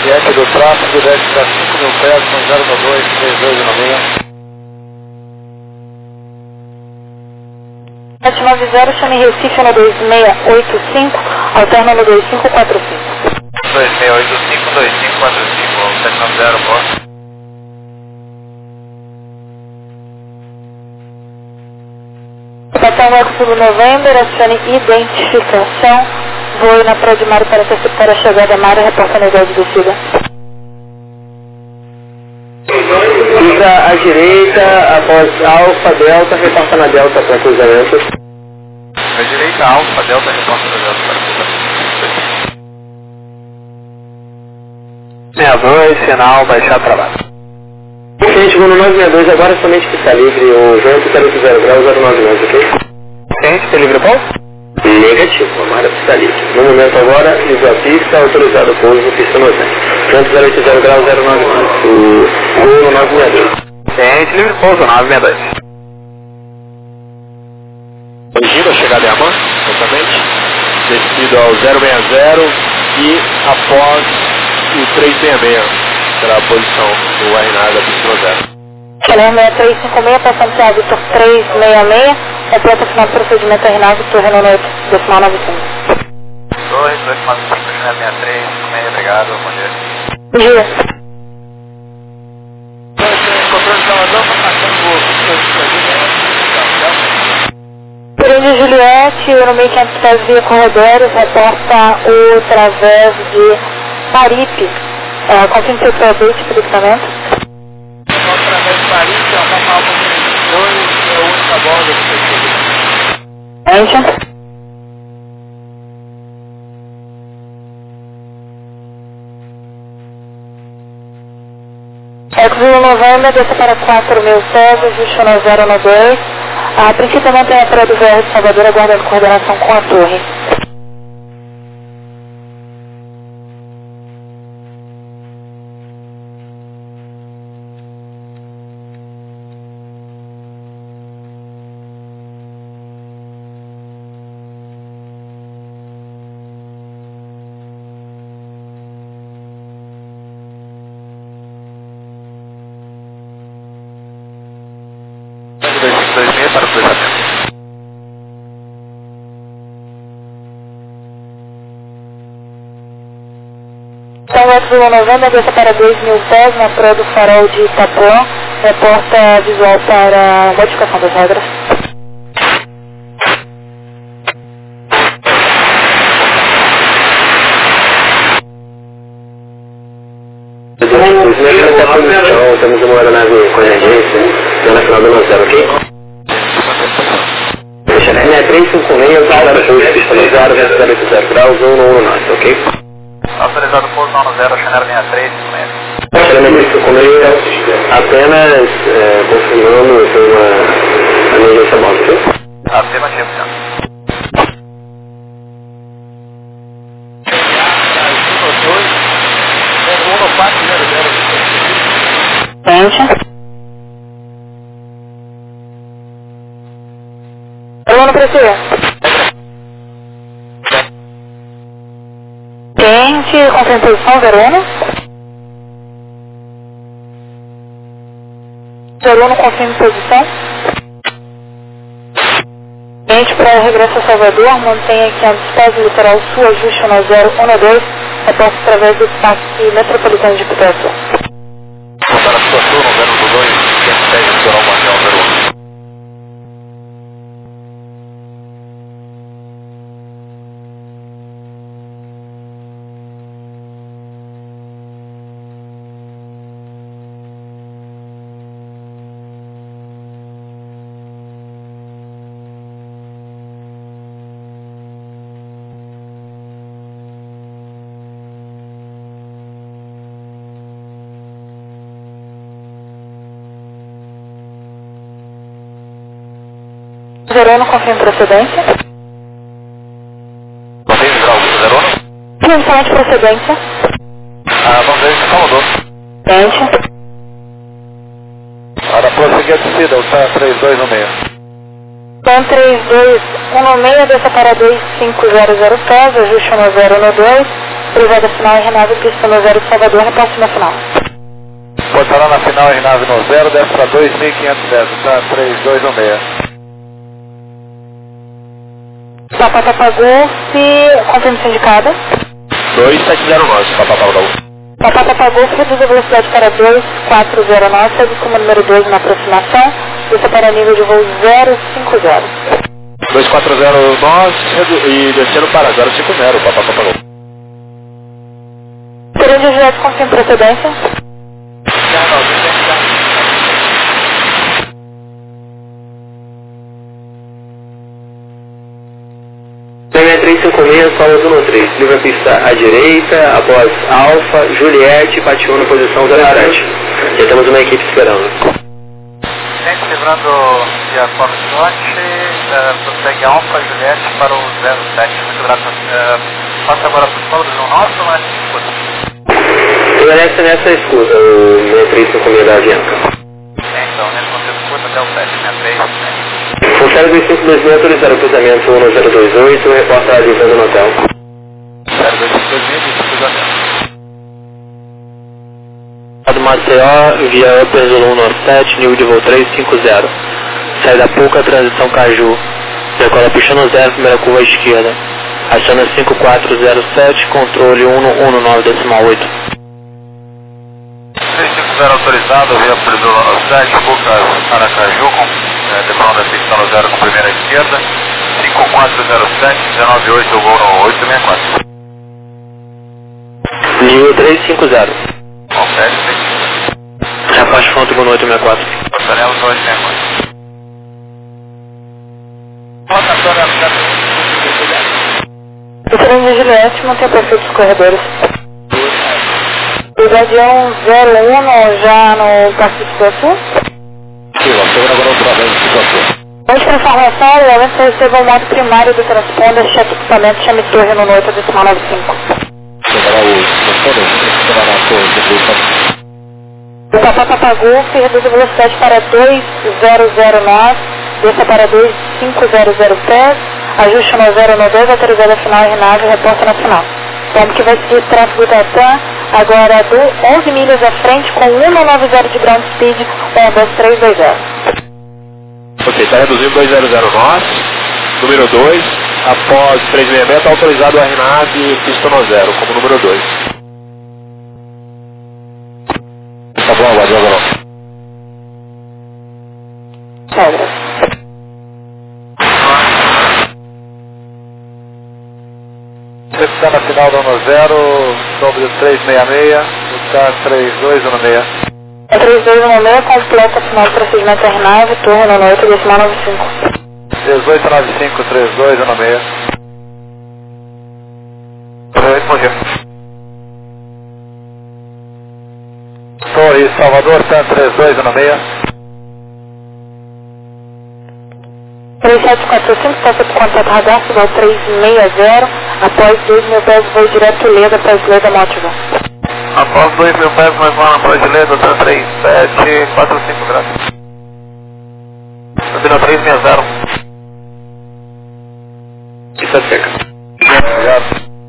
Diante do tráfego, desce para 5.000 pés, com 092, 3216. 790, chame Recife no 2685, alterna no 2545. 2685, 2545, 790, boa. Estação Expo do November, acione identificação, voe na Praia de Mário para antecipar a chegada Mário, reporta a unidade de descida. Fica à direita, após Alfa, Delta, reporta na Delta para cruzamento. À direita, Alfa, Delta, reporta na Delta para cruzamento. 62, sinal, baixar para baixo. Gente, vou no 962, agora somente que está livre o vento 0 graus 099, ok? Gente, está livre bom? Negativo, Amara está livre. No momento agora, livre a pista, autorizado o pouso, pista 90. Vento 080 graus 099, o voo 962. Gente, livre pouso 962. Corrigindo a chegada em Amã, exatamente. Descido ao 060 e após o 366. Será a posição do RNAV da pista 0. Calhar 6356, passando para Vitor 366, completa final do procedimento RNAV, Torre 8, decimal 95. 295, 63, obrigado, bom dia. Bom dia. Controle de Salvador, passando Grande Juliette, no 1500 pés via corredores, reporta o através de Paripe. Confirme seu produto de equipamento. Através de Paris, é uma palma de 2, é a única borda que você tem. Ente. Expo Novembro, desce para 4.000 pés, ajuste no 092. A princípio mantém a Praia do VR de Salvador, aguardando coordenação com a torre. Para o cruzamento. Então, Expo Novembro, desce para 2.000 pés, na Praia do Farol de Itapuã, reporta visual para modificação das regras. Temos uma aeronave com emergência, na final do 90, ok? Chanel 356, autorizado pouso, pista 0, 080 graus 119, ok? Autorizado pouso 90, Chanel 6356. Chanel 356, apenas confirmando foi uma emergência móvel, ok? Afirmativo, senhor. Ente. Aluno precisa. Ente, confirma posição 01. 01, confirma posição. Ente para regresso a Salvador, mantenha 500 pés litoral sul, ajuste no 012, reposta através do táxi metropolitano de Pitaçu. Para a situação, no 022, 510, litoral mundial 01. Verona, confirma procedência. Confirma grau Verona. Informação de procedência. Vamos ver se Salvador. Ente. Para prosseguir a descida, o TAN 3216. TAN 3216, desça para 2500 pés, ajuste no 012, Cruzada final RNAV, pista no 0 Salvador, repasse na final. Portará na final RNAV no 0, desce para 2.500 metros, tá? 3216. Papapá Golf, confirmação indicada. 2709, Papapá Golf. Papapá Golf, reduz a velocidade para 2409, segue como número 2 na aproximação, desça para nível de voo 050. 2409 e descendo para 050, Papapá Golf. Grande Juliette, confirma procedência. Premier 356, Paulo Zona 3. Livre a pista à direita, após Alfa, Juliette, Patiou na posição 07. Já temos uma equipe esperando. Gente, livrando via Fox Norte, prossegue Alfa, Juliette para o 07. Muito grato. Passa agora para o solo do nosso, mas escuta. Permanece nessa escuta, o 6356 da Avianca. Então, nesse momento escuta até o 763. Funcionário 2526 autorizado o cruzamento 1028, reporta a livrando no hotel. 0228, Maceió, via Upper Zulu 197, nível de voo 350. Sai da Puca, transição Caju. Decola pista no 0, primeira curva à esquerda. Aciona 5407, controle 119.8. 350 autorizado, via Upper Zulu 197, Puca, Aracaju, decolando a pista no 0 com primeira esquerda. 5407, 198, voo no 864. Nível 350. Ok, Rapaz Fonte no 864. passaremos no 864. Bota, Antônio, O trem de Juliette mantém perfeitos corredores. O Guardião 01 já no Pacífico Sul. Sim, vamos agora outra vez de situação. Antes da informação, o você recebeu o modo primário do transponder, cheque equipamento, chame torre no 8.95. Chegará o transponder, chegará na torre de produção. O Papapá Golf reduz a velocidade para 2009, desça para 2500 pés, ajuste no 092, autorizada final RNAV, reporta na final. Tempo que vai seguir tráfego da TAM, agora 11 milhas à frente com 190 de ground speed, 12320. Ok, está reduzindo 2009, número 2, após 366, está autorizado o RNAV pista no 0, como número 2. Tá bom, agora, agora. Pedras. Você está na final do 10, sobre 366, está 3216. 3216, completa final do procedimento RNAV, torre no 8.95. 1895, 3216. Respondi. Torre Salvador, TAM 3216. 3745, passa por contato radar, igual 360, após 2.000 pés, voo direto Leda para Leda Mótiva. Após 2.000 pés, mais uma após Leda, TAM 3745 graus. Subindo a 360. Pista seca. Obrigado.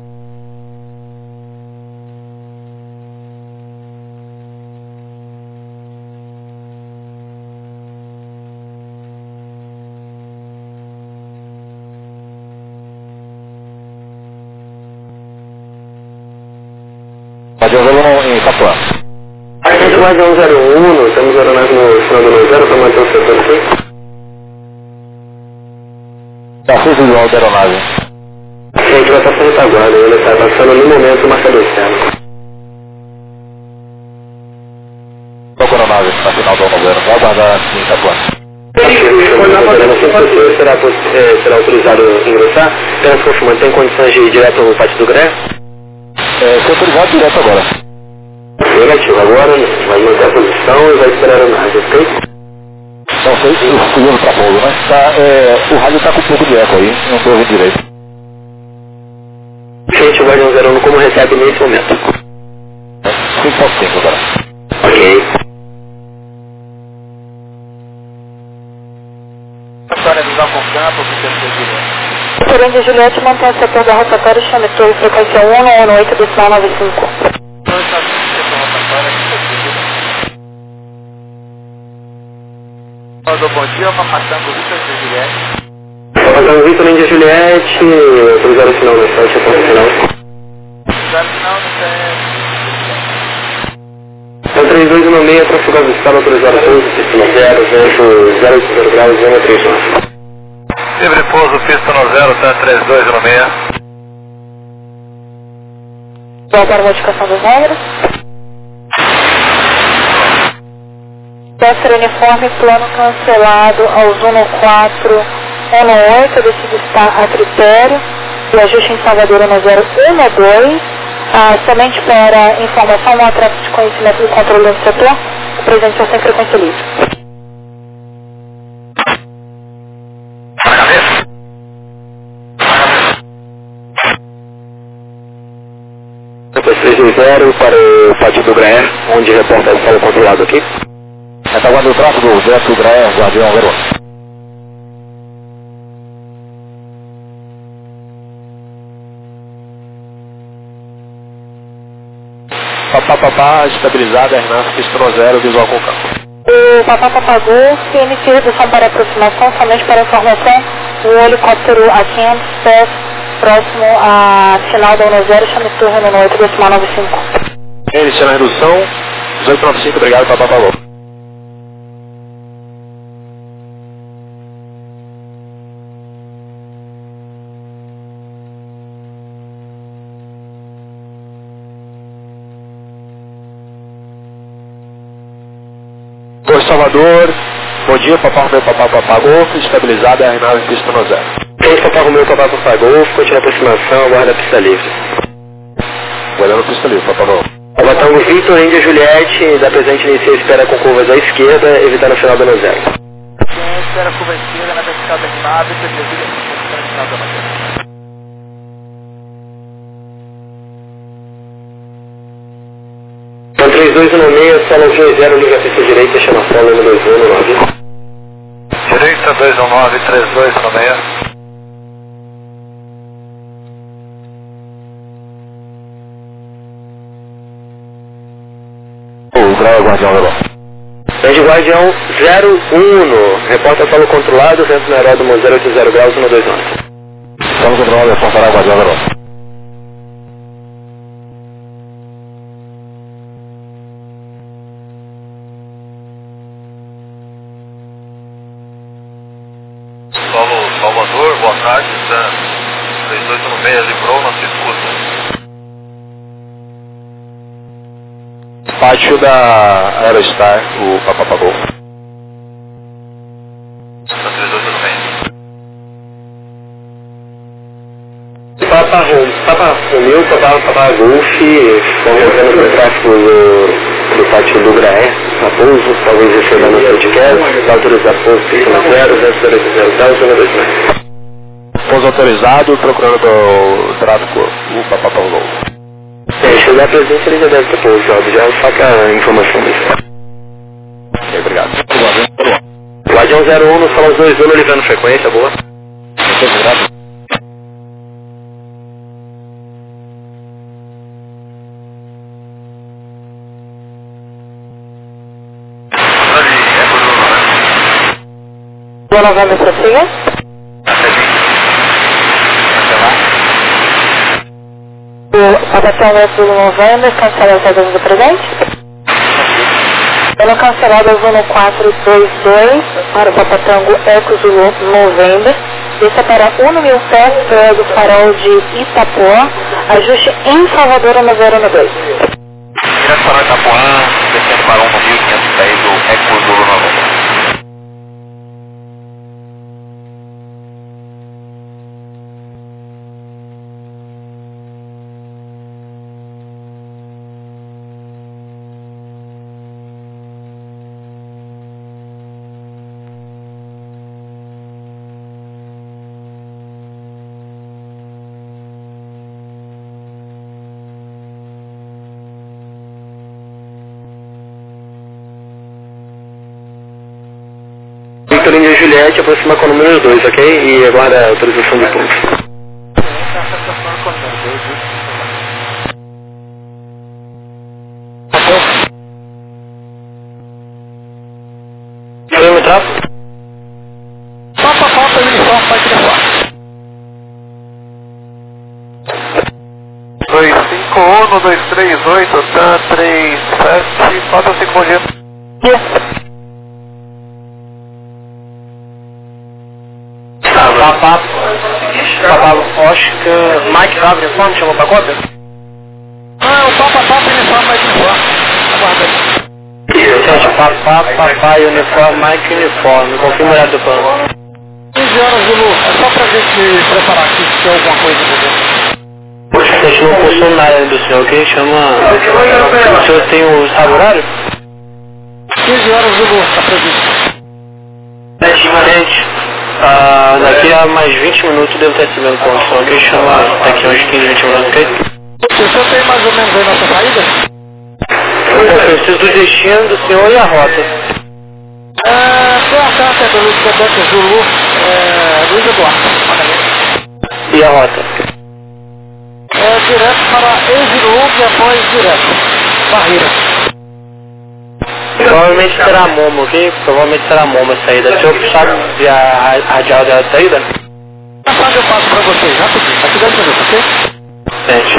Rádio Volume em Itapuã. Agente Guardião 01, estamos aeronave no final do 90 para manter o setor aqui. Tá fuso visual da aeronave. Gente, vai estar sendo retaguarda, ele está passando no momento o marcador externo. Qual a aeronave na final do 90? Vai aguardar aqui em Itapuã. Será autorizado ingressar? Apenas confirmando, tem condições de ir direto ao pátio do GRE? Foi autorizado direto agora. Negativo, agora vai manter a posição e vai esperar a nave, ok? Não sei se escolhendo para pouso, mas tá, o rádio está com um pouco de eco aí, não estou ouvindo direito. Gente, o Guardião 01 como recebe nesse momento? 5.5 agora. Ok. Antônio, visão com campo, o que você diz? Índia Juliette, mantém o setor da rotatória, chame torre frequência 118 decimal 95. Bom dia, Papatango Vitor Índia Juliette. Papatango Vitor Índia Juliette, autorizar o sinal no site, aponta o final. Autorizar o sinal no site. Então 3216, tráfego avistado, autorizar o pouso, sistema 0, vento 080 graus, zona 39. Livre pouso, pista no 0, tá 3216. Boa para a modificação das regras. Péssaro uniforme, plano cancelado aos 14118, decidido está a critério, e ajuste em Salvador no 012. Somente para informação, não há tráfego de conhecimento do controle do setor, o presente é sem frequência livre. Depois 320 para o pátio do Graer, onde reporta o solo controlado aqui. Retaguarda do tráfego, direto do Graer, Guardião Garoto. Papá, estabilizada, RNAV, pista no 0, visual com campo. O Papá Golf inicia redução para aproximação, somente para informação, o helicóptero a 500 pés, próximo à final da 10, chame torre no 8 decimal 95. Iniciando a redução, 1895, obrigado, Papá Golf. Torre Salvador, bom dia, Papá Golf, estabilizada, RNAV, pista no 0. Torre Papá Golf, continua a aproximação, aguarda a pista livre. Guardando pista livre, Papá Golf. Papatango Vitor Índia Juliette, da presente inicia a espera com curvas à esquerda, evitando o final da 0. Quem espera curva à esquerda na vertical da RNAV, pista no final da 0. Então 3216, solo 20, liga a pista direita, chama a solo número 219. Direita 219, 3216. O grau é Guardião Garoto. Grande Guardião 01, reporta solo controlado, vento no aeródromo 080 graus, 129. Solo controlado, reportará Guardião Garoto. Salvador, boa tarde, 3216, livrou, não se escuta. Pátio da Aerostar, o Papá Golf. 3216. Papa Romeu, Papá Golf, conversando com o tráfego do pátio do Graer, a pouso, talvez receba no podcast, autorizar pouso, pista 0, 080, Pouso autorizado, procurando o tráfego, o Papá Golf. Chegar presente ele já deve ter pousado, já saca a informação disso. Ok, obrigado. Guardião 01 no salão 21, ligando frequência, boa. Muito obrigado. Boa novembro, prossiga. O Papatango é tudo novembro, cancela as regras do presente. Pelo cancelado as 1422 para o Papatango Eco Zulu novembro. Desça para 1.000 pés do farol de Itapuã. Ajuste em Salvador no 012. Direto para Itapuã, descendo para 1.510 do Eco Zulu novembro. Vitor Índia Juliette, aproxima com o número 2, ok? E aguarda a autorização de pouso. Foi o tráfego? Papa Papa Uniforme Mike Uniforme. 251, 238, TAM 37, 45, bom dia. Papa Oscar Mike Bravo Uniforme, chamou pra cópia? Ah, o Papa Papa Uniforme Mike Uniforme. Aguarda aí. Gente, Papai Uniforme Mike Uniforme, confirma o horário do plano. 15 horas, Zulu. É só pra gente preparar aqui se tem alguma coisa pra ver. A gente não possui nada do senhor, ok? Chama... O senhor tem o sabe horário? 15 horas, Zulu, tá previsto. Gente, daqui a mais 20 minutos devo estar recebendo condição, ok? Chama daqui a uns 15, 20 minutos, ok? O senhor tem mais ou menos aí nossa saída? Eu preciso do destino do senhor e a rota. Foi a carta do Quebec Zulu, Luiz Eduardo. E a rota? Direto para Ex-Zulu e após direto. Barreira. Provavelmente será Momo, ok? Provavelmente será Momo a saída. O senhor sabe a radial da saída? Passagem eu passo para vocês, rapidinho. Daqui 10 minutos, ok? Gente.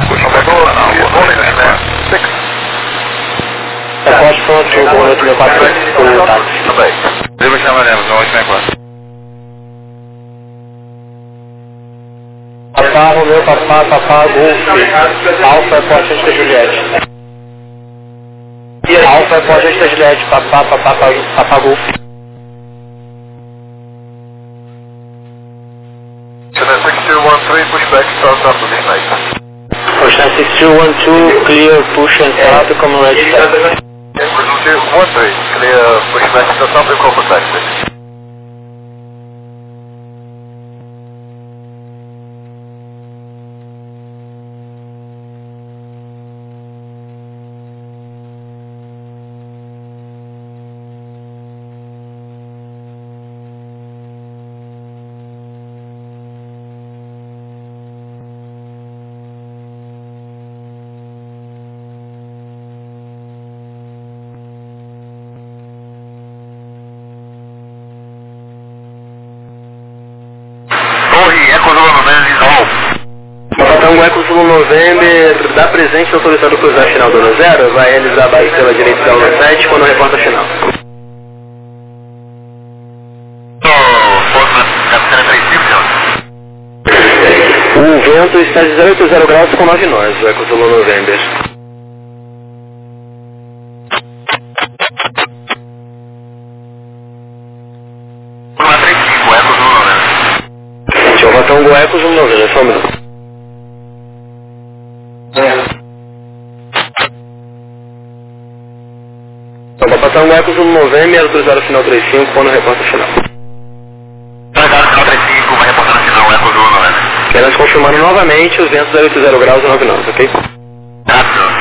Eu posso pronto, o 864 o táxi. Também. Devo chamaremos, no 864. Papá Romeu, Papá Golf. Alfa é Portente da Juliette. Alfa é Portente da Juliette. Papá Golf. Channel 6213, pushback, start up to this night. Ocean 6212, clear, push and start, come ready. 213, clear, pushback, start up, and call for taxi. Então, Eco Zulu November, dá presente autorizado cruzar final do 0, vai realizar a base pela direita da 17 quando reporta final. O vento está de 080 graus com 9 nós, o Eco Zulu November. Deixa eu botar um Eco Zulu November, só um minuto. Então, vou botar um Eco Zulu November, autorizado final 35 quando reporta final. Autorizado final 35, vai reportar no final, Eco Zulu November. Apenas confirmando novamente os ventos 080 graus e 9 nós, ok? Rápido.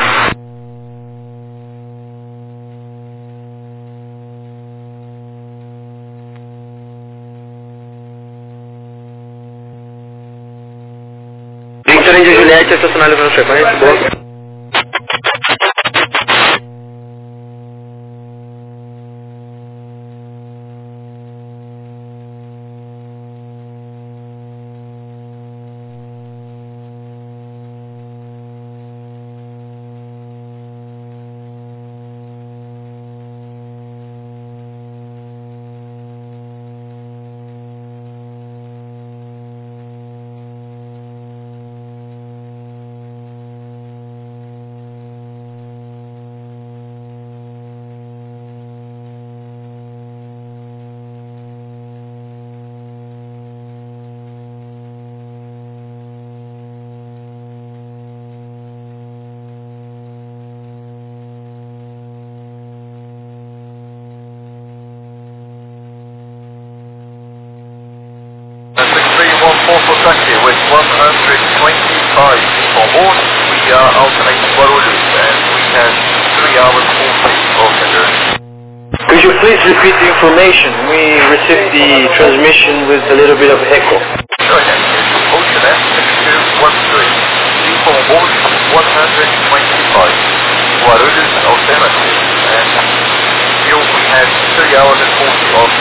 Victor India Juliette, estacionário na frequência, boa. For taxi with 125 people on board, we are alternating Guarulhos and we have 3 hours 40 passenger. Could you please repeat the information? We received the transmission with a little bit of echo. Sure, again, it's Ocean Port 125, Guarulhos alternative, and still we have 3 hours and 40 of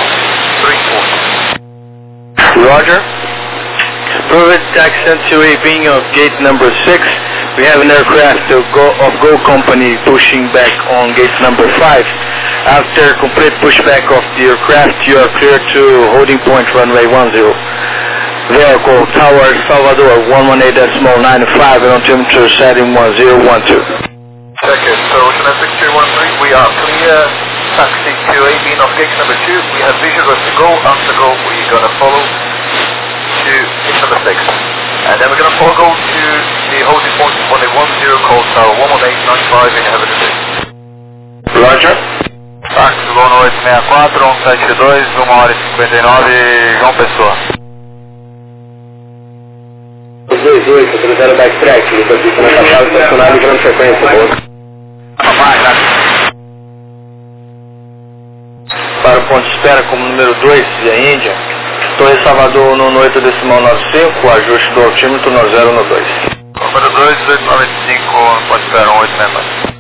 340. Roger. Private taxi to being of gate number 6. We have an aircraft of Go Company pushing back on gate number 5. After complete pushback of the aircraft, you are clear to holding point runway 10. Vehicle Tower Salvador 118.95 and altimeter setting 1012. Second, so Ocean 6213, we are clear. Taxi to being of gate number 2. We have visuals to go. After go, we're going to follow to gate number 6. And then we're going to go to the holding point 110 call tower 11895 in Heaven City. Roger. Táxi Lona 864, 172, 1h59, João Pessoa. Os 28, utilizaram o backtrack, depois na capital estacionária e grande frequência. Para o ponto de espera como número 2, via Índia. Torre Salvador no 8.95, ajuste do altímetro no 0 no 2. Número 2, 895, pode esperar 866.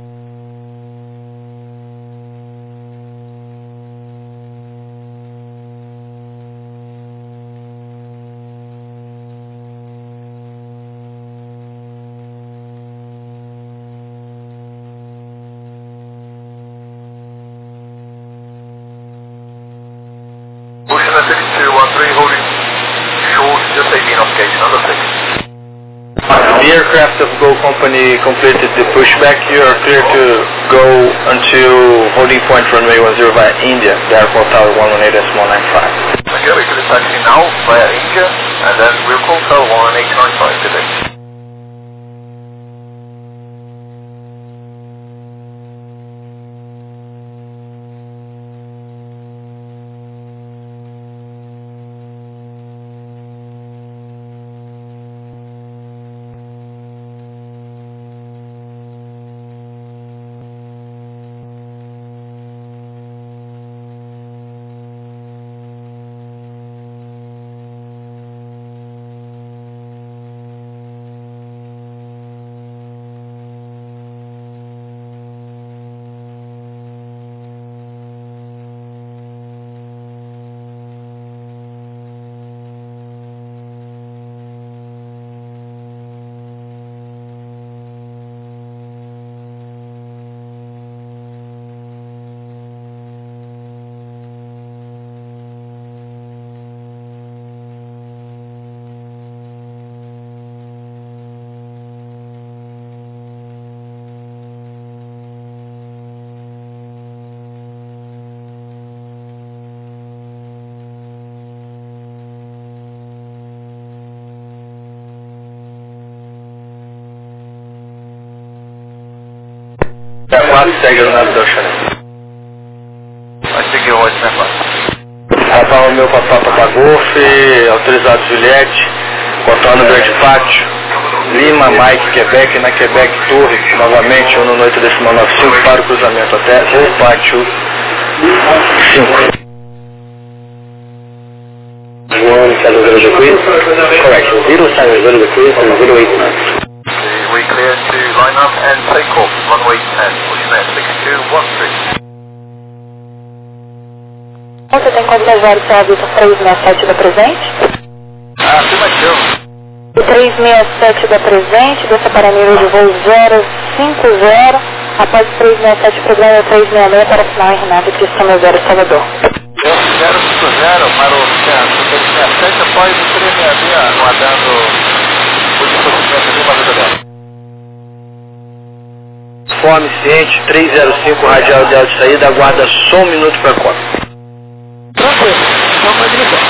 Ocean 6213 holding short, just 18 off gate number 6. The aircraft of Go Company completed the pushback. You are clear to go until holding point runway 10 via India, the airport tower 118.95. Okay, we can taxi now via India, and then we'll call tower 11895 today. Segue o nave do Ocean. Vai seguir o 864. Papa Romeu, Papa Golf, autorizado Juliette, contorno Grande Pátio, Lima, Mike, Quebec, na Quebec Torre, novamente 1.8.95 para o cruzamento até o Pátio 5. 170 degrees, correction, 070 degrees and 089. We clear to line up and take off, runway 10, Ocean 6213. Você tem como levar o seu aviso 367 da presente? Afirmativo. O 367 da presente, desça para nível de voo 050, após o 367 programa 366 para final em Renata Cristão 0 Salvador. 050 para o centro, 367 após o 366, aguardando o dispositivo de uma vida dela. Fome ciente, 305, radial ideal de saída, aguarda só um minuto para conta. Tranquilo, vamos agilizar.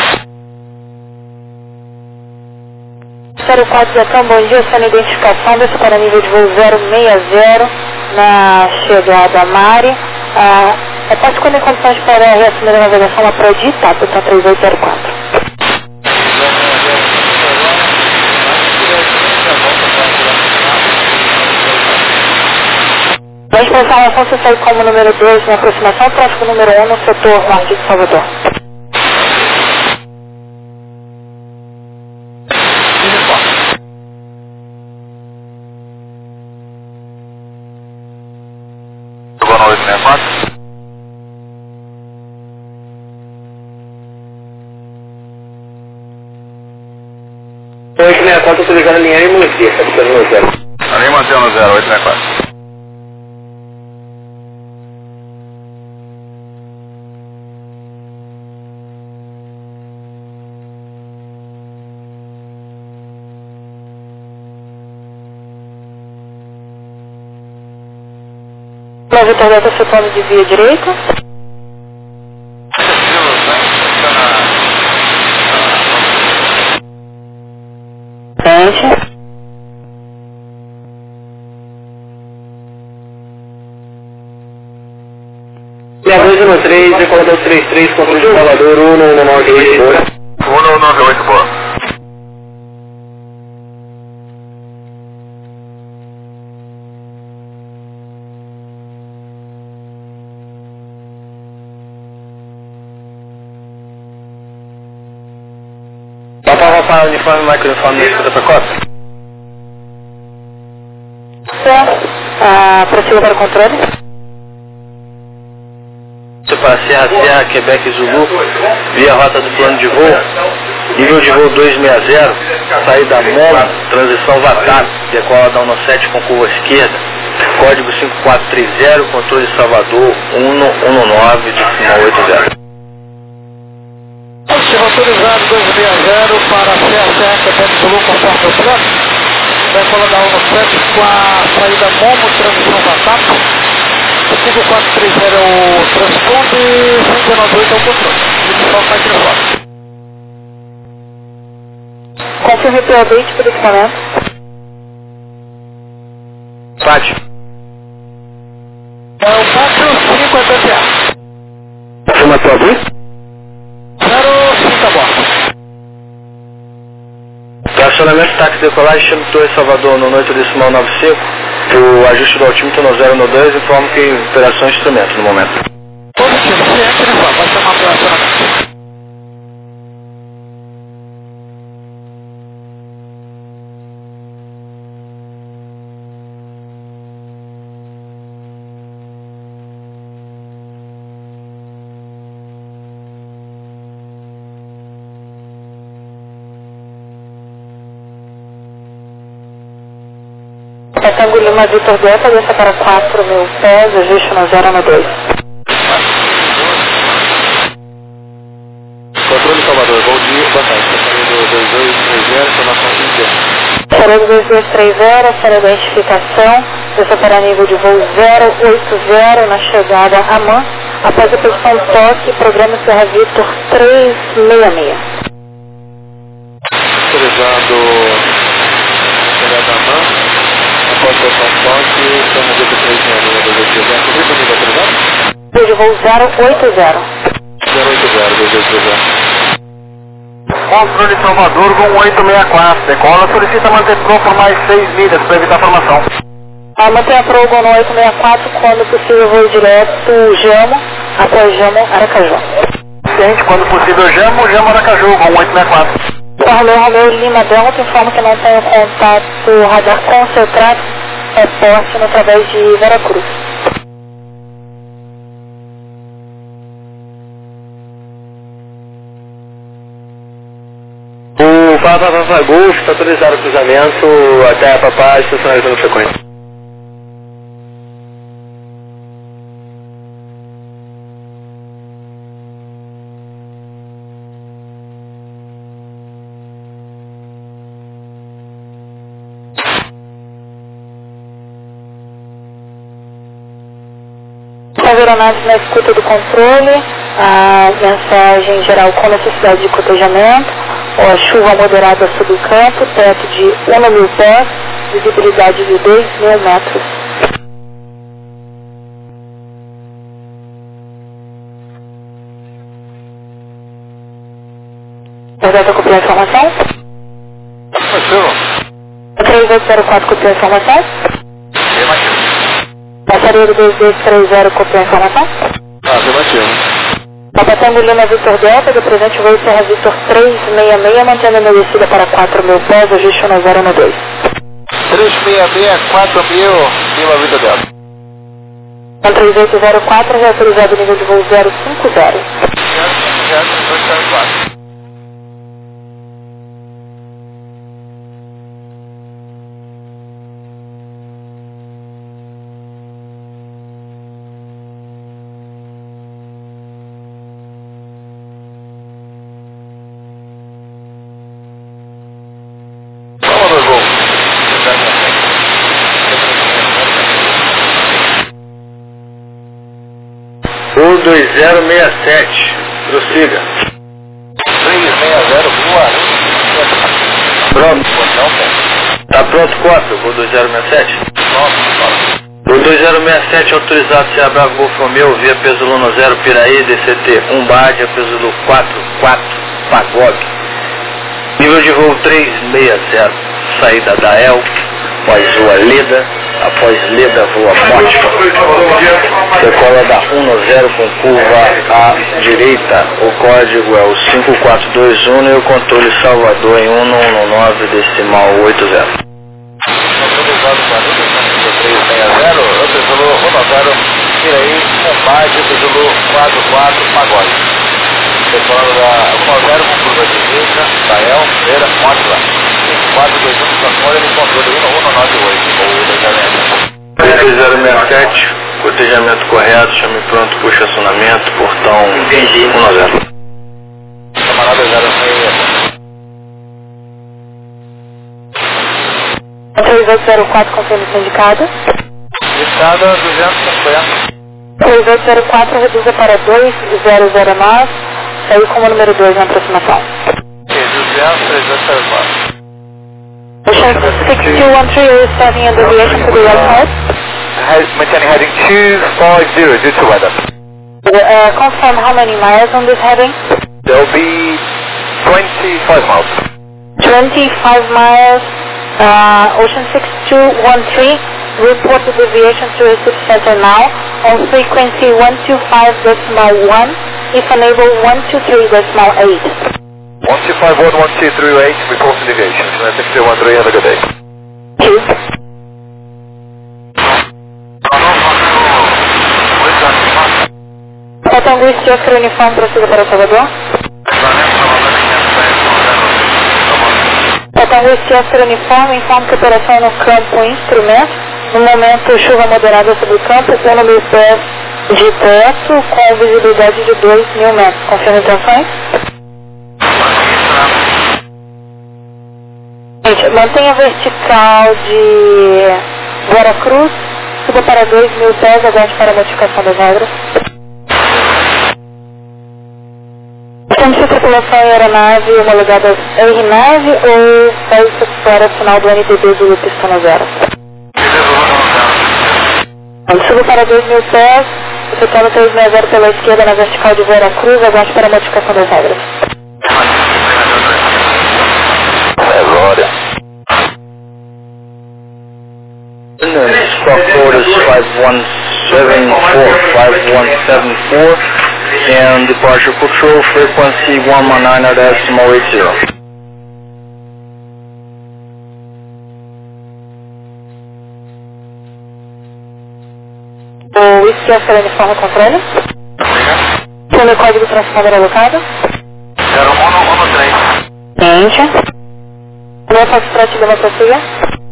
04 Zetão, bom dia, sua identificação, desça para nível de voo 060 na chegada a Mari. Após quando em condições para reassumir a navegação lá para o Itá, botão 3804. A informação você segue como número 2 na aproximação, tráfego número 1 no setor norte de Salvador. 864. Estou ligando a linha aí, Mogi, está ficando no zero. Ali mantém no 0864. Mas o Vitor está efetuando de via direita. Frente. 6213, Equador 33, controle de Salvador, 1198, boa. 1198, boa. Papá, uniforme, microuniforme, escuta para Costa. Prossiga para o controle. Para Serra, Quebec, Zulu, via rota do plano de voo, nível de voo 260, saída MOMA, transição VATAP, decola da 17 com curva esquerda, código 5430, controle de Salvador, 119, decimal 80. Sistema autorizado 260 para Serra, Quebec, Zulu, conforme o plano, decola da 17 com a saída MOMA, transição VATAP. 5430 é o transponde e 198 é o controle. E só faz transporte. Confirme o update por equipamento. Fátima. É o 45 EPPA. Confirma a tua luz? 05 a bordo. Tracionamento táxi decolagem, chama Torre Salvador no 8 decimal 95. O ajuste do altímetro no 012 informa que operação de instrumento no momento. Positivo, ciente de forma, vai chamar para acionamento. Tango Lima Vitor Delta, desça para 4.000 pés, ajuste no 012. Controle Salvador, bom dia, boa tarde. Passarinho do 2230, informação interna. Passarinho 2230, para identificação, desça para nível de voo 080 na chegada a MAN, após a posição toque, programa Serra Vitor 366. Autorizado chegada a MAN. Após o toque, Serra Vitor 366 do GTZ. Cobriu o nível autorizado? Nível de voo 080. 080, 2230. Controle Salvador, voo 864. Decola, solicita manter pro por mais 6 milhas para evitar formação. Mantenha pro no 864, quando possível voo direto Jamo, após Jamo, Aracaju. Ciente, quando possível Jamo, Aracaju, voo 864. Romeu Lima Delta informa que não tem o contato radar com seu tráfego, é próximo através de Veracruz. O Papa Golf está autorizado o cruzamento até a Papá, estacionalizando frequência. Aeronaves na escuta do controle, a mensagem geral com necessidade de cotejamento, a chuva moderada sobre o campo, teto de 1.000 pés, visibilidade de 2.000 metros. Verdade, copiou a informação? Afirma. 3804 copiou a informação? Passarinho 2230 copiou a informação? Afirmativo. Papa Tango Lima Vitor Delta, do presente voo Serra Vitor 366, mantendo a descida para 4.000 pés, ajuste no 012. 366, 4.000, Lima Vitor Delta. 3804, reautorizado nível de voo 050. 050, 204. Vamos, gol. 2067, prossiga. 360, boa. Pronto. Tá pronto, 4, Gol 2067. Gol 2067 autorizado Sierra Bravo Golf Romeo via peso Luna 0 Piraí, DCT 1 Bádia, peso Lu 44 Pagog. Nível de voo 360, saída da El, após rua Leda, após Leda voa Mótica. Decola da 190 com curva à direita, o código é o 5421 e o controle Salvador em 1119 decimal 80. Autorizado 360, peso Lu 10, Piraí, Combate, peso Lu 44 Pagode. Decolando da 10 com curva direita, Dael, Feira, Mótica. 5421 Sanfona e controle 1198. 3067, cotejamento correto, chame pronto, puxa acionamento, portão 10. Camarada 06. 3804, confirma o indicado. Escada 250. 3804, reduza para 2009, saiu como número 2 na aproximação. 200, 304. Ocean 6213 is starting a deviation to the right side. Maintaining heading 250 due to weather. Confirm how many miles on this heading? There will be 25 miles. 25 miles. Ocean 6213, report the deviation to receive center now on frequency 125.1, if unable 123.8. 1251, 1238, report to deviation. 6213, have a good day. Tango East Oscar Uniform, prossiga para Salvador. Tango East Oscar Uniform, informa que operação no campo instrumento. No momento, chuva moderada sobre o campo, 1.000 pés de teto, com visibilidade de 2.000 metros. Confirma intenções? Gente, mantenha vertical de Veracruz, suba para 2.000 pés, aguarde para a modificação das regras. Estamos de tripulação em aeronave homologada RNAV ou faz para o final do NTB do Pistona Zero? Suba para 2.000 pés, efetuando 360 pela esquerda na vertical de Veracruz, aguarde para a modificação das regras. Glória. Stock code is 5174, and departure control frequency 119.80. O Whisky Oscar Uniforme controle. Seu código transponder alocado. 0113. Ente. Meu Foxtrot da Prossiga.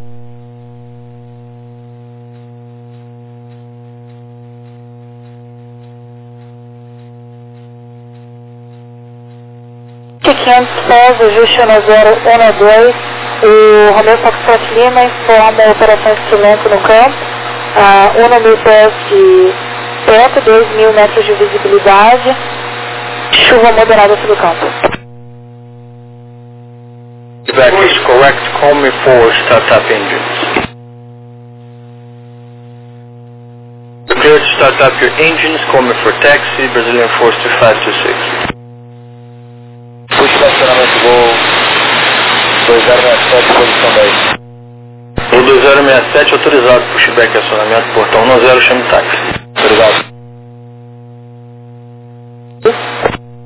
Que 500 pés, ajuste no 012. O Romeo Foxtrot Lima informa a operação instrumento no campo. 1.000 pés de teto, 2.000 metros de visibilidade, chuva moderada sobre o campo. Feedback is correct, call me for startup engines. Prepare to start up your engines, call me for taxi, Brazilian Force 2526. Puxa estacionamento Gol 2067, posição 10. O 2067 autorizado, pushback acionamento, portão 10, chame táxi. Obrigado.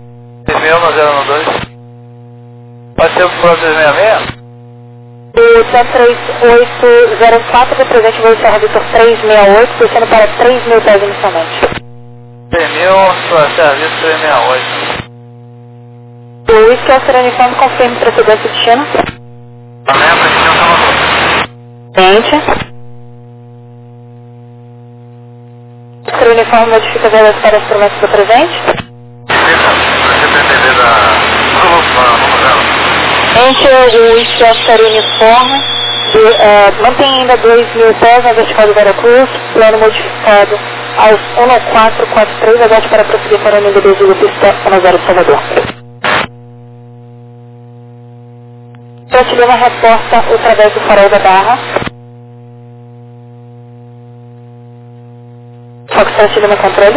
6.012. Pode ser o Pro 366? O Hotel 3804, represente o Serra Vitor 368, descendo para 3.000 pés inicialmente. 3.000, sua Serra Vitor 368. O Whisky Oscar Uniforme confirme precedência de destino. Também a precisão Salvador. Gente. Oscar Uniforme modifica velas para instrumentos do presente. Gente, o Whisky Oscar Uniforme mantém ainda 2.000 pés na vertical do Veracruz, plano modificado aos 1443, aguarde para prosseguir para o nível de Brasil, pista 10 de Salvador. Pratilhama reporta através do farol da Barra. Fox Pratilhama controle.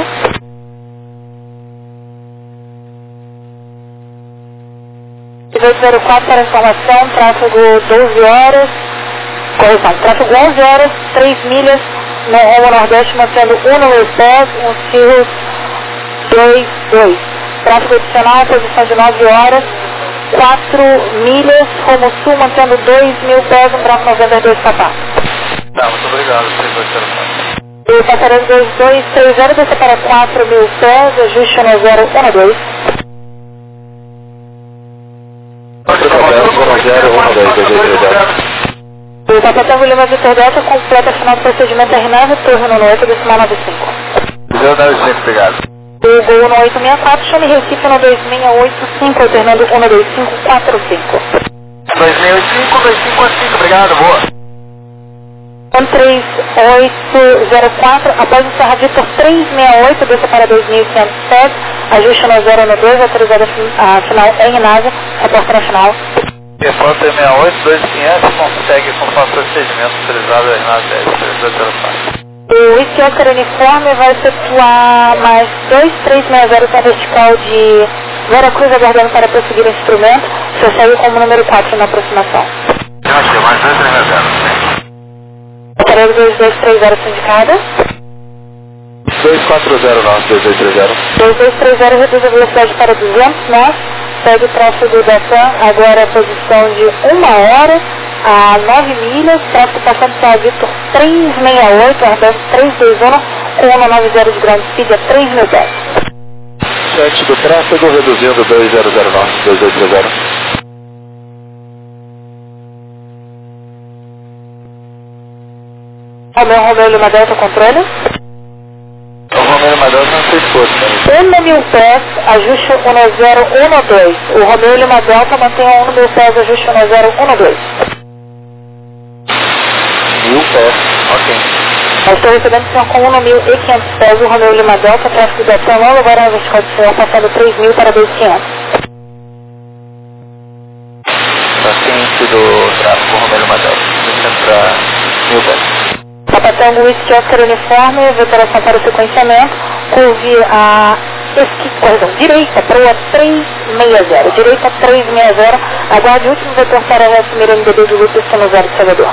E 204 para informação, tráfego 12 horas, correção, tráfego 11 horas, 3 milhas no rumo nordeste, mantendo 1 no pés, um Cirrus 22. Tráfego adicional, posição de 9 horas, 4 milhas, rumo sul, mantendo 2.000 pés, um tráfego 92 sapato. Tá, muito obrigado, 3204. E passaremos 2230, desce para 4.000 pés, ajuste no 012. O Capitão Lima Vitor Delta completa final do procedimento R9, turno no 8, decimal 95. 095, obrigado. O Gol no 864, chame Recife no 2685, alternando 12545. 2005, 2545, obrigado, boa. 13804, após o Serra Vitor 368, desça para 2.500 pés, ajuste no 012, autorizado a final em nave, reporta na final. Repórter 68, 2500, consegue com o procedimento autorizado em nave 10, 3204. O Whisky Oscar Uniforme vai efetuar mais 2360 na vertical de Veracruz, aguardando para prosseguir o instrumento. Você segue como número 4 na aproximação. Acho mais 2360. Aparelho 2230 sindicada. 2409, 2230. 2230 reduz a velocidade para 200 nós. Segue o tráfego da TAM, agora a posição de 1 hora a 9 milhas, tráfego passando para Vitor 368, Airbus 321, com 190 de ground speed a 3.000 pés. Chat do tráfego reduzindo 2009, 2230. Romeu Lima Delta controle. O Romeu Lima Delta não fez força. 1.000 pés, ajuste 1012. O Romeu Lima Delta mantém 1.000 pés, ajuste 1012. 1000 pés, ok. Nós estamos recebendo senhor com 1.500 pés, o Romeu Lima Delta, tráfego da TAM, não levará a vertical de senhor, passando 3.000 para 2.500. Está ciente do tráfego Romeu Lima Delta, descendo para 1000 pés. Capitão Whisky Oscar Uniforme, veteração para o sequenciamento, curve a direita, proa 360, direita 360, aguarde o último vetor para assumir o MDB de Lúcia, no 0 de Salvador.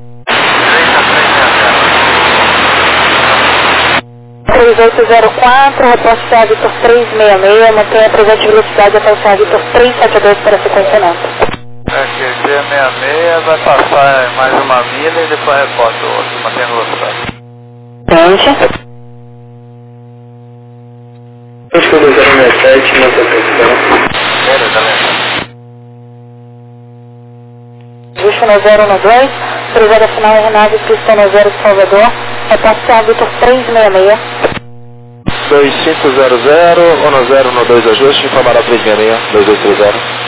3804, reporte Serra Vitor 366, mantenha a presente velocidade até o Serra Vitor 372 para sequenciamento. Aqui, 366 vai passar mais uma milha e depois reporta o outro, mantém a velocidade. Gente. Risco do 067, mantém a posição. Beleza, lembra. Justo no 012, autorizada final R9, pista no 0 de Salvador, reporte Serra Vitor 366. 2500, 10 no 2 ajuste, informará 366, 2230.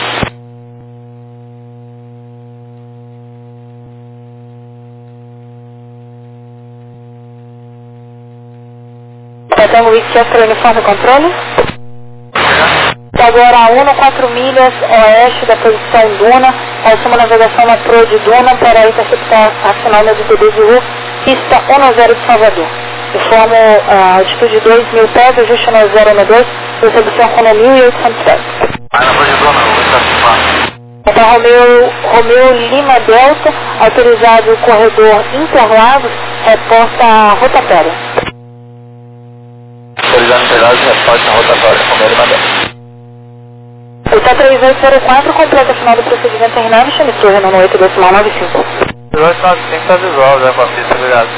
Capitão Whisky Oscar Uniforme controle. Agora a 1,4 milhas oeste da posição Duna, assuma a navegação na proa de Duna para interceptar a final da DTB de U, pista 10 de Salvador. Informo a altitude de 2.000 pés, ajuste no 012, recepção com 1.800 pés. Mas na proa de Duna, vou estar acostumado. Então Romeu Lima Delta, autorizado o corredor Interlagos, reporta a rotatória. Autorizado Interlagos, reporte na rotatória, Romeu Lima Delta. O Delta 3804, completa final do procedimento em nave, chame torre no 8 decimal 95. 3895 tá visual já com a pista, obrigado.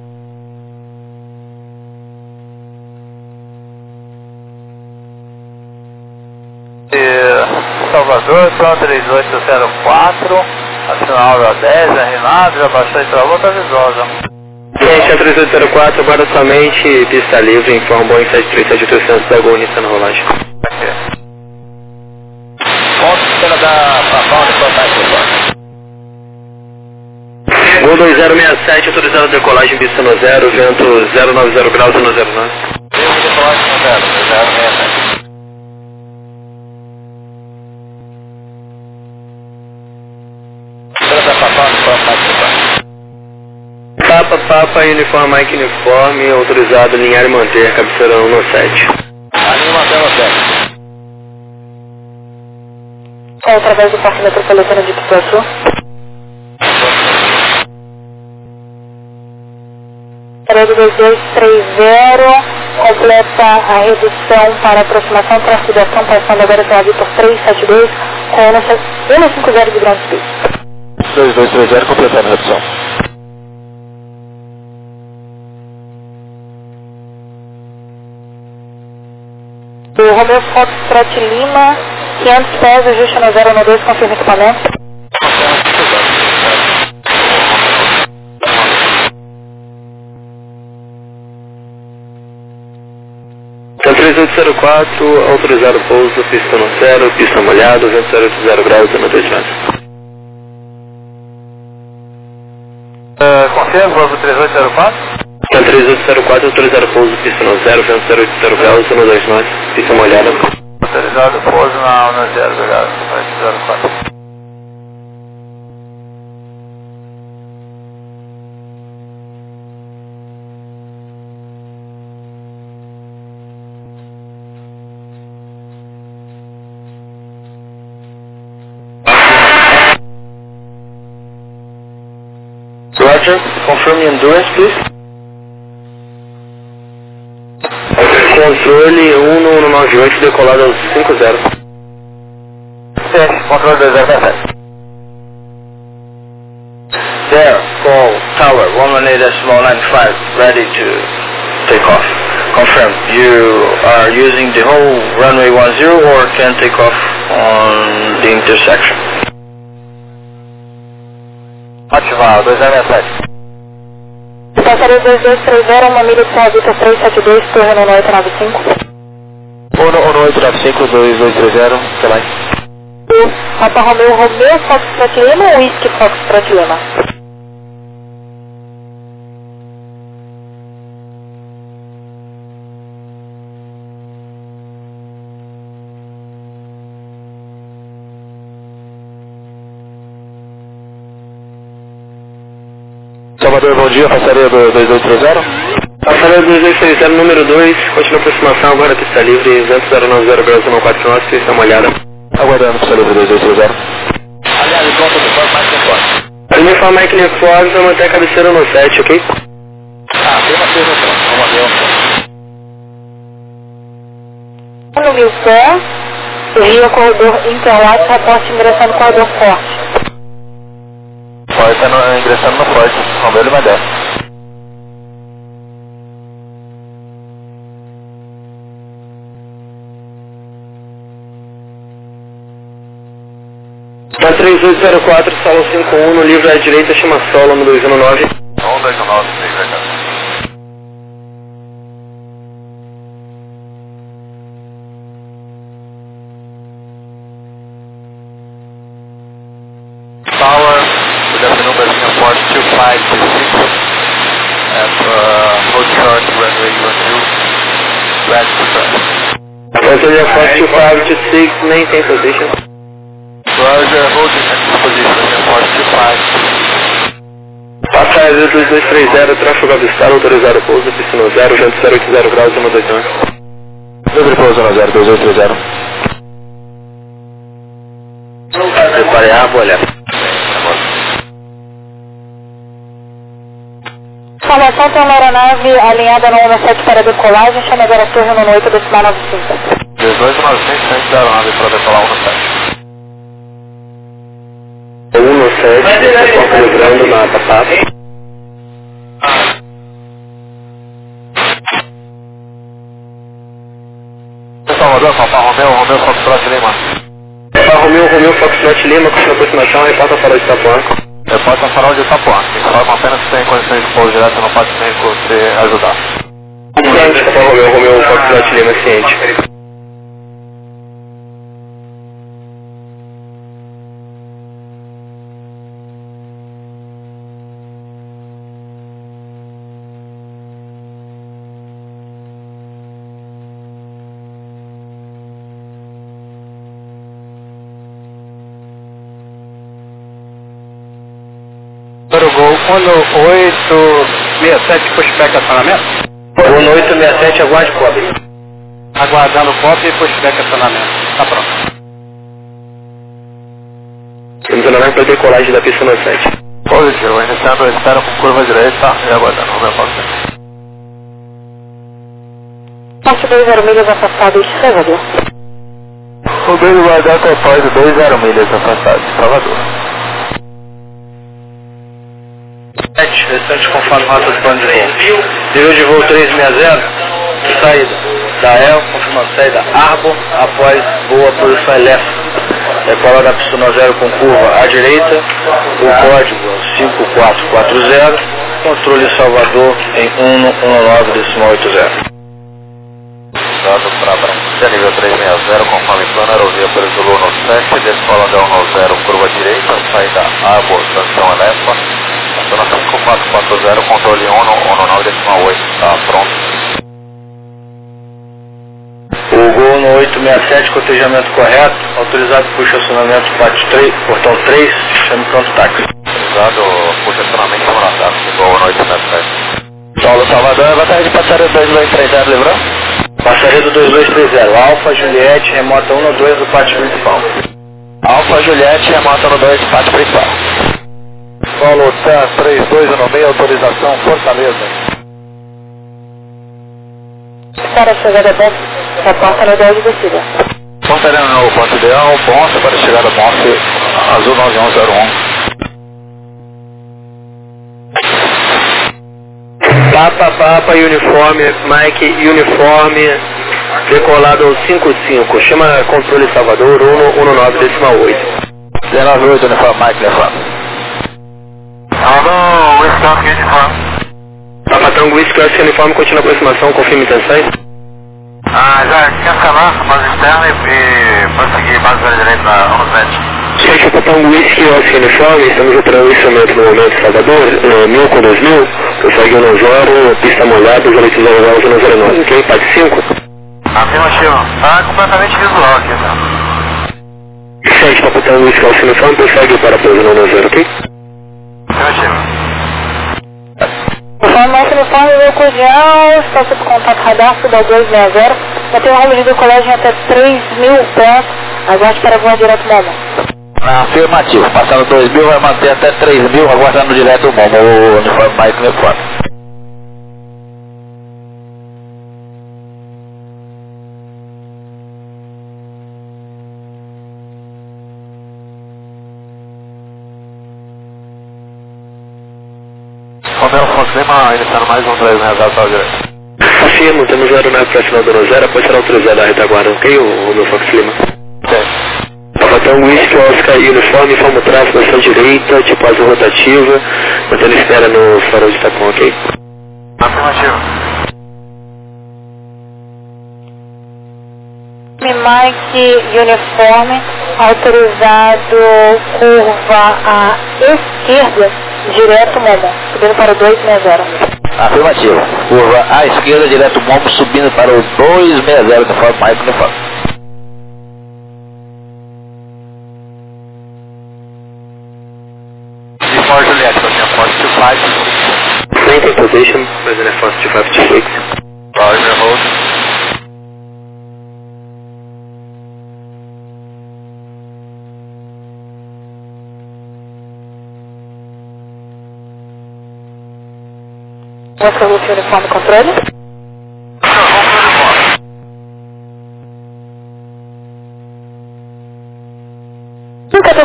Salvador, Plan 3804, assinar hora 10, RNAV, já baixou e travou, tá visual já. Ciência 3804, agora somente pista livre, informa Boeing 737-800 da Gol Nissan na rolagem. Aqui. Ponto, cena da Papão, de contato, Gol 2067, autorizado decolagem, pista no 0, vento 090 graus no 09. Vento decolagem no 0, 067. Papa, uniforme, Mike uniforme, autorizado alinhar e manter, cabeceira 1 no 7. Alinha e manter no 7. É através do Parque Metropolitano de Pituaçu. Prédio 2230, completa a redução para aproximação, trafidação, passando agora pela Vitor 372, com 150 de ground speed. 2230, completando a redução. O Romeo Foxtrot Lima, 500 pés, ajuste no 012, confirma equipamento. Então 3804, autorizado pouso, pista no 0, pista molhada, vento 080 graus, no 2 metros. Confirma, voz 3804? Então 3804, autorizado pouso, pista no 0, vento 080 graus, no 2 metros, pista molhada. Autorizado pouso na 0, obrigado, 3804. Roger, confirm the endurance, please. Controle 1198, decolado aos 50. Yes, controle 207. There, call tower 118.95, ready to take off. Confirm, you are using the whole runway 10 or can take off on the intersection? Ativado, 267. Passaria 2230, uma milha de São Vitor 372, torre no 895. 1895, 2230, que mais? Papa Romeo Foxtrot Lima ou Whisky Foxtrot Lima? Salvador, bom dia, passaria do 2230. Passaria do 2230, número 2, continua aproximação, agora pista livre, vento 090 graus, 149, pista molhada. Aguardando pista livre 2230. Aliás, volta do Ford Mike Uniforme. Uniforme Mike Uniforme, vai manter a cabeceira no 7, ok? Tem uma pergunta, vamos ver. No 1000 pés, via corredor Interlagos, reporte ingressando no corredor forte. Pode estar ingressando no forte, Romeu Lima 10. Na 3804, sala 51, no livro à direita, chama solo, no 219. 219, livre, cara. Tower, the number is Ford 2526 at hold short runway 12, ready to turn. Passenger Ford 2526, maintain position. Roger, holding at position, Ford 25. Passageiro 2230, tráfego avistado, autorizado pouso, pista no 0, vento 080 graus, 129. Livre pouso no 0, 2230. Prepare a bolha. Informação, tem uma aeronave alinhada no 17 para decolagem, chama agora a torre no 8 decimal 95. 296, 09 para decolar 17. 17, Porto Livrando na Papata. Salvador, Papa Romeu, Foxtrot Lima. Papa Romeu, Foxtrot Lima, com sua aproximação, reporta farol de Itapuã. Reporta farol de Itapuã. Informa apenas que tem condições de pouso direto no 45 se ajudar. Ciente, Papa Romeu, Foxtrot Lima, ciente. Gol 1867, pushback acionamento. 1867, aguarde cobre. Aguardando cobre e pushback acionamento. Tá pronto. Temos acionamento para decolagem da pista no 7. Positivo, iniciando a espera com curva direita e aguardando o meu passo. Parte 20 milhas afastado de Salvador. O beijo guardar com após 20 milhas afastado de Salvador. Restante conforme rota do plano de voo. Nível de voo 360, saída da EL, confirmando saída Arbor, após boa posição leste. Decola da pista 0 com curva à direita, o código 5440, controle Salvador em 119,80. Dado para Brasília, nível 360, conforme plano, aerovia pelo Zulu no 7, descola da 10, curva direita, saída Arbor, estação Elefa. Zona 5440, controle 119,8, está pronto. O Gol no 867, cotejamento correto, autorizado por estacionamento portão 3, chame pronto táxi. Autorizado por estacionamento no táxi, Gol no 867. Saulo Salvador, batalha de passaria 2230, lembrou? Passaria do 2230, Alfa Juliette, remota 1 no 2 do pátio principal. Alfa Juliette, remota no 2 do pátio principal. Solo TAN 3216, autorização Fortaleza. Para a chegada da reporta no 10 de descida. Pontarena no ponto ideal, Ponce para chegar a Ponce, azul 9101. Papa, uniforme, Mike, uniforme, decolado ao 55, chama controle Salvador, 119,8. 198, uniforme, Mike, uniforme. Alô, Wisconsin uniforme. Papa Tango Wisconsin uniforme, continua a aproximação, confirma intenções. Já tinha canal, base externa e prosseguir base direita na 17. Gente, Papa Tango Wisconsin uniforme, estamos operando o instrumento no momento Salvador, 1000 com 2000, prossegue 10, pista molhada, 0800, ok? Parte 5. Afirmativo, tá completamente visual aqui, tá? Gente, Papa Tango Wisconsin uniforme, prossegue para pouso no 10, ok? Informação uniforme meu cordial, está sob contato radar, da 260, mantém o rolo de decolagem até 3.000 pés, aguarde para voar direto Momo. Afirmativo, passando 2.000 vai manter até 3.000, aguardando direto o Momo, o uniforme mais uniforme. Romeu Fox Lima, iniciando mais um 360 para a direita. Afirmo, temos 09 para final do 0, após será autorizado a retaguarda, ok? O meu Fox Lima. Ok. Pavatão Whisky, Oscar e uniforme, forma o tráfego à sua direita, tipo asa rotativa, mantendo espera no farol de Itapuã, ok? Afirmativo. Mike uniforme, autorizado curva à esquerda, direto Momo, subindo para o 260. Afirmativo. Curva à esquerda, direto Momo, subindo para o 260, uniforme mais uniforme. E for Juliette, eu tinha force to 5. Maintain position, President Force 256. Roger, hold. Oscar Lucio uniforme controle.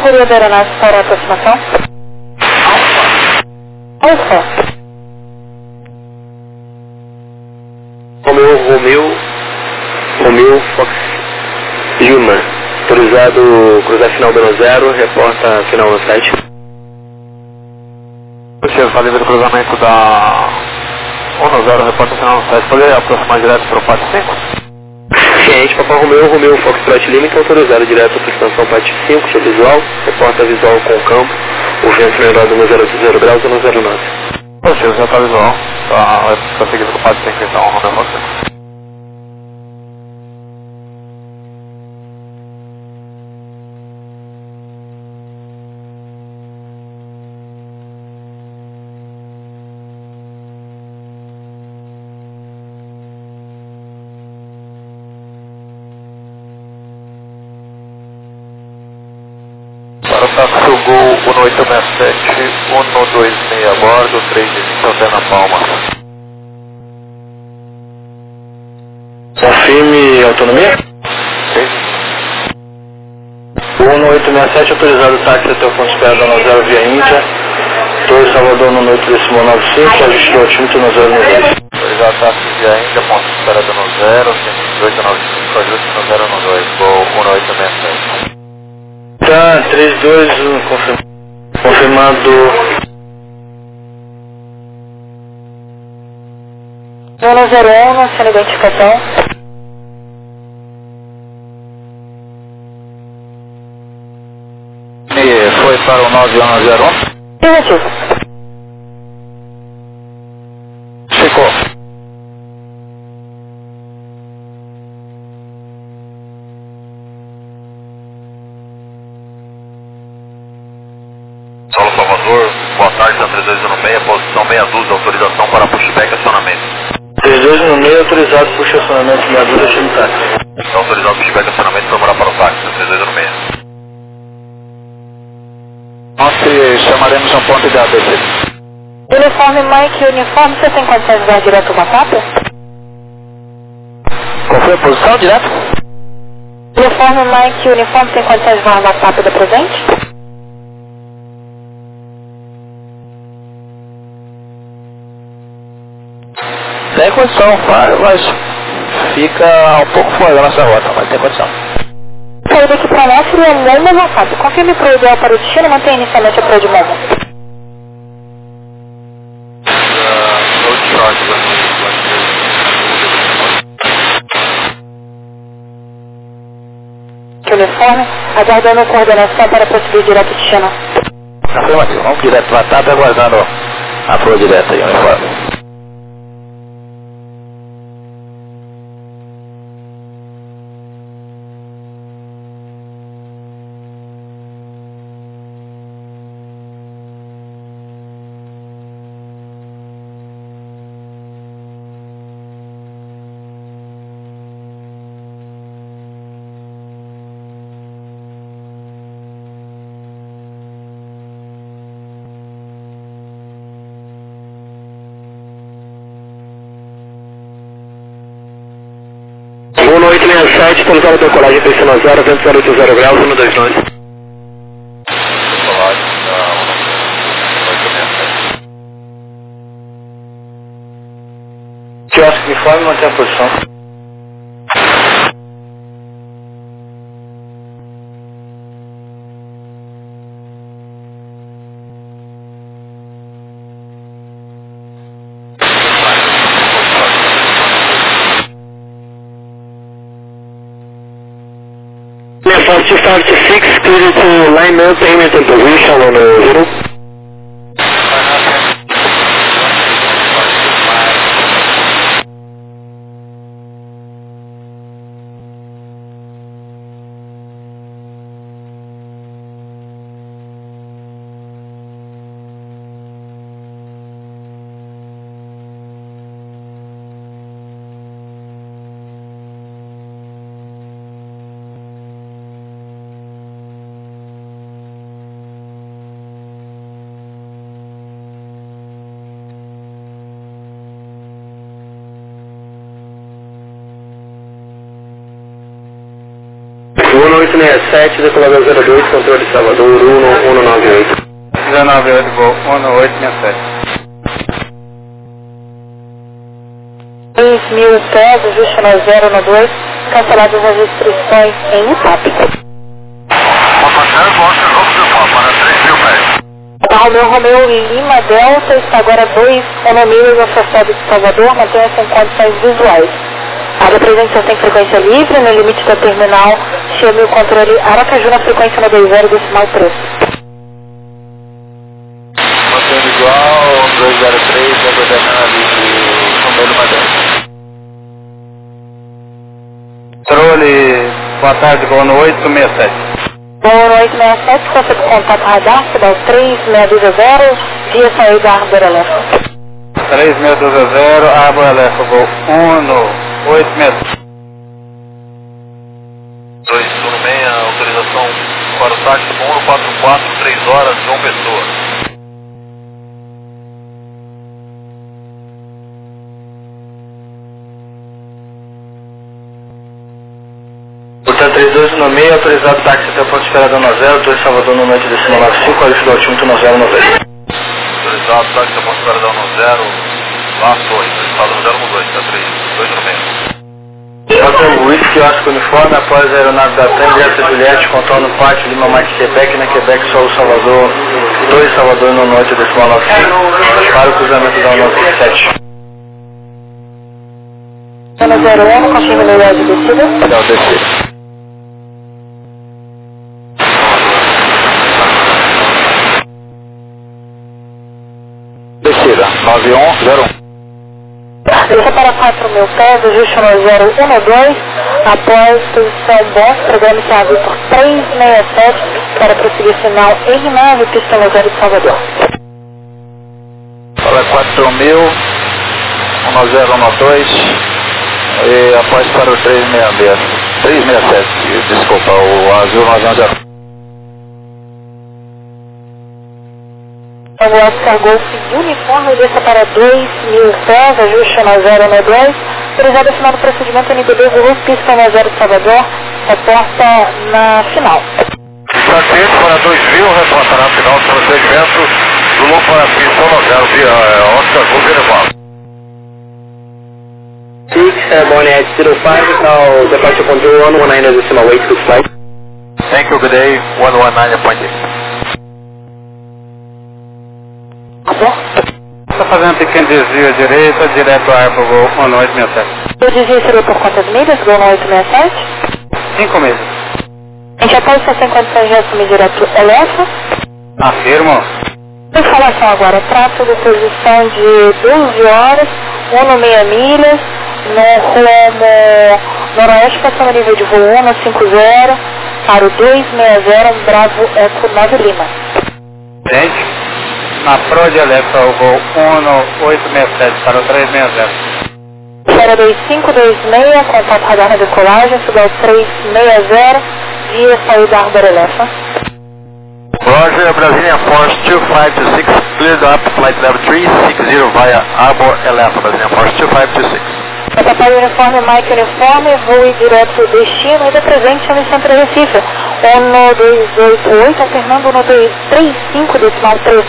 categoria da aeronave para a aproximação? Alfa. Romeu Fox Lima. Autorizado cruzar final menos 0, reporta final no site. Você está livre do cruzamento da 10, reporta final no site. Pode aproximar direto para o PAT 5? Ciente, Papa Romeu Foxtrot Lima, então autorizado direto para a expansão PAT 5, show visual, reporta visual com o campo, o vento menor do 0 graus ou no 09. Poxa, já está visual. Está seguindo com o PAT 5 então, Romeu Fox 5. Táxi Gol 1867, 126 a bordo, 3 de Antena Palma. Confirme autonomia? Sim. 1867, autorizado táxi até o ponto de espera da 0 via Índia, Torre Salvador no 895, ajuste do altímetro no 092. Autorizado táxi via Índia, ponto de espera da 0, 12895, ajuste no 012, Gol 1867. Tá, 32, confirmado. 101, sendo identificação. E foi para o 9101? Negativo. Ficou. Paulo Salvador, boa tarde, Santa 3216, posição 62, autorização para pushback e acionamento. 3216, autorizado por estacionamento meia dúzia, destino táxi. Então, autorizado pushback e acionamento para morar para o táxi, 3216. Nós chamaremos um ponto de ABC. Uniforme Mike, uniforme, você tem condições de dar direto ao WhatsApp? Qual foi a posição direto? Uniforme Mike, uniforme, tem condições de dar ao WhatsApp da presente? Tem condição, mas fica um pouco fora da nossa rota, mas tem condição. Saída aqui para nós seria Momo WhatsApp. Confirme para o ideal para o destino, mantém inicialmente a Pro de Momo. Uniforme, aguardando coordenação para prosseguir direto ao destino. Afirmativo, vamos direto lá, tá aguardando a Pro direta aí, uniforme. No 867, estamos na decolagem, pressão 0, vento 080 graus, 129. Quiosque uniforme, mantém a posição. First start to 6, clear to line up, payment and position on 0. 1867, decolador 02, controle Salvador, 1198. 198, voo 1867. 3.000 pés, ajuste no 012, canceladas as restrições em Itap. Romeu Lima Delta está agora 2 milhas afastado de Salvador, mantenha-se em condições visuais. Área 300 tem frequência livre, no limite da terminal, chame o controle Aracaju na frequência no 20 decimal 3. Mantendo igual, 203, aguardando ali de Romeu Lima Delta. Controle, boa tarde, voo no 867. Voo no 867, conta de contato radar, cidade 3620, via saída Arbor Elétrico. 3620, Arbor Elétrico, voo 1867. 216, autorização para o táxi 144, 3 horas, João Pessoa. Portanto, 3216, autorizado táxi até o ponto de esperada no 0, 2 Salvador no noite decimal 95, qualificado altímetro no 090. Autorizado táxi até o ponto de esperada no 0, lá 2, estado no 012, tá 216. Hotel Whisky, Oscar Uniforme, após a aeronave da TAM, Delta Juliette, contorno Pátio, Lima Mike Quebec, na Quebec, Sol Salvador, 2 Salvador no noite decimal 95, para o cruzamento da 197. Zona 01, confirma a unidade de descida. Não, descer. Descida, 9101. Desça para 4.000 pés, ajuste no 012, após posição bom, programa-se a Vitor 367 para prosseguir sinal em 9, pista no 0 de Salvador. Fala 4000, 1012, e após para o 366, 367, desculpa, o azul 910. O Oscar Golf uniforme, desça para 2.000 pés, ajuste no 012, autorizado final do procedimento NBD Zulu, pista no 0 de Salvador, reporta na final. Atento para 2000, reporta na final do procedimento, Zulu para pista no 0, via Oscar Golf uniforme. 6, Bonnet 05, now departure control 119 decimal 8, good flight. Thank you, good day, 119.8. Está fazendo um pequeno desvio à direita, direto a Arbor, voo 1867. O desvio seria por quantas milhas, Gol no 867? 5 meses. A gente após está sem condições de assumir direto elétrico. Afirmo. Informação agora, tráfego de posição de 12 horas, 1,6 milhas, no rumo noroeste, passando nível de voo 150, para o 260, Bravo Eco 9 Lima. Gente, na Pro de Alexa, o voo 1867 para o 360. Espera 2526, contato radar na decolagem, cidade 360, via saída Arbor Elétrico. Roger, Brasília Force 2526, cleared up flight level 360 via Arbor Elétrico, Brasília Force 2526. Papai Uniforme, Mike Uniforme, voe direto destino, ainda presente no centro de Recife. 1288, alternando 1235, decimal 3.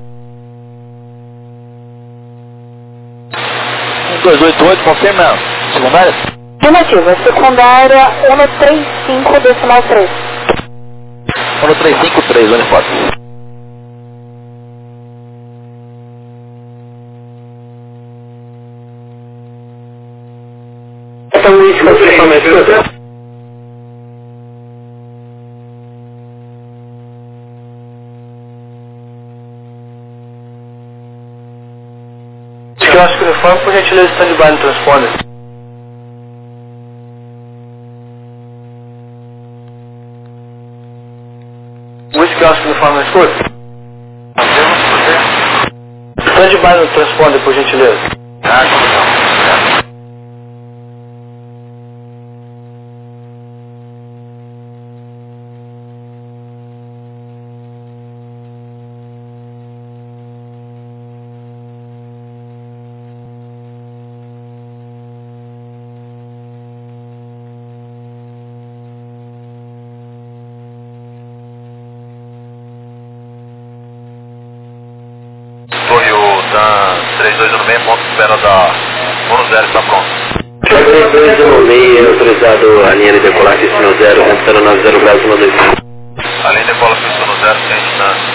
288, confirma, secundária? Afirmativa, secundária 135, decimal 3. 1353, uniforme. Então, isso confirma. Eu acho que o uniforme, por gentileza, stand-by no transponder. Whisky Oscar uniforme mais curto. Stand-by no transponder, por gentileza. 321 ponto de espera da 10 está pronto. 321 autorizado a linha de decolar aqui no 0, retornando na 0 graus 125. A linha de decolar aqui no 0, ciente na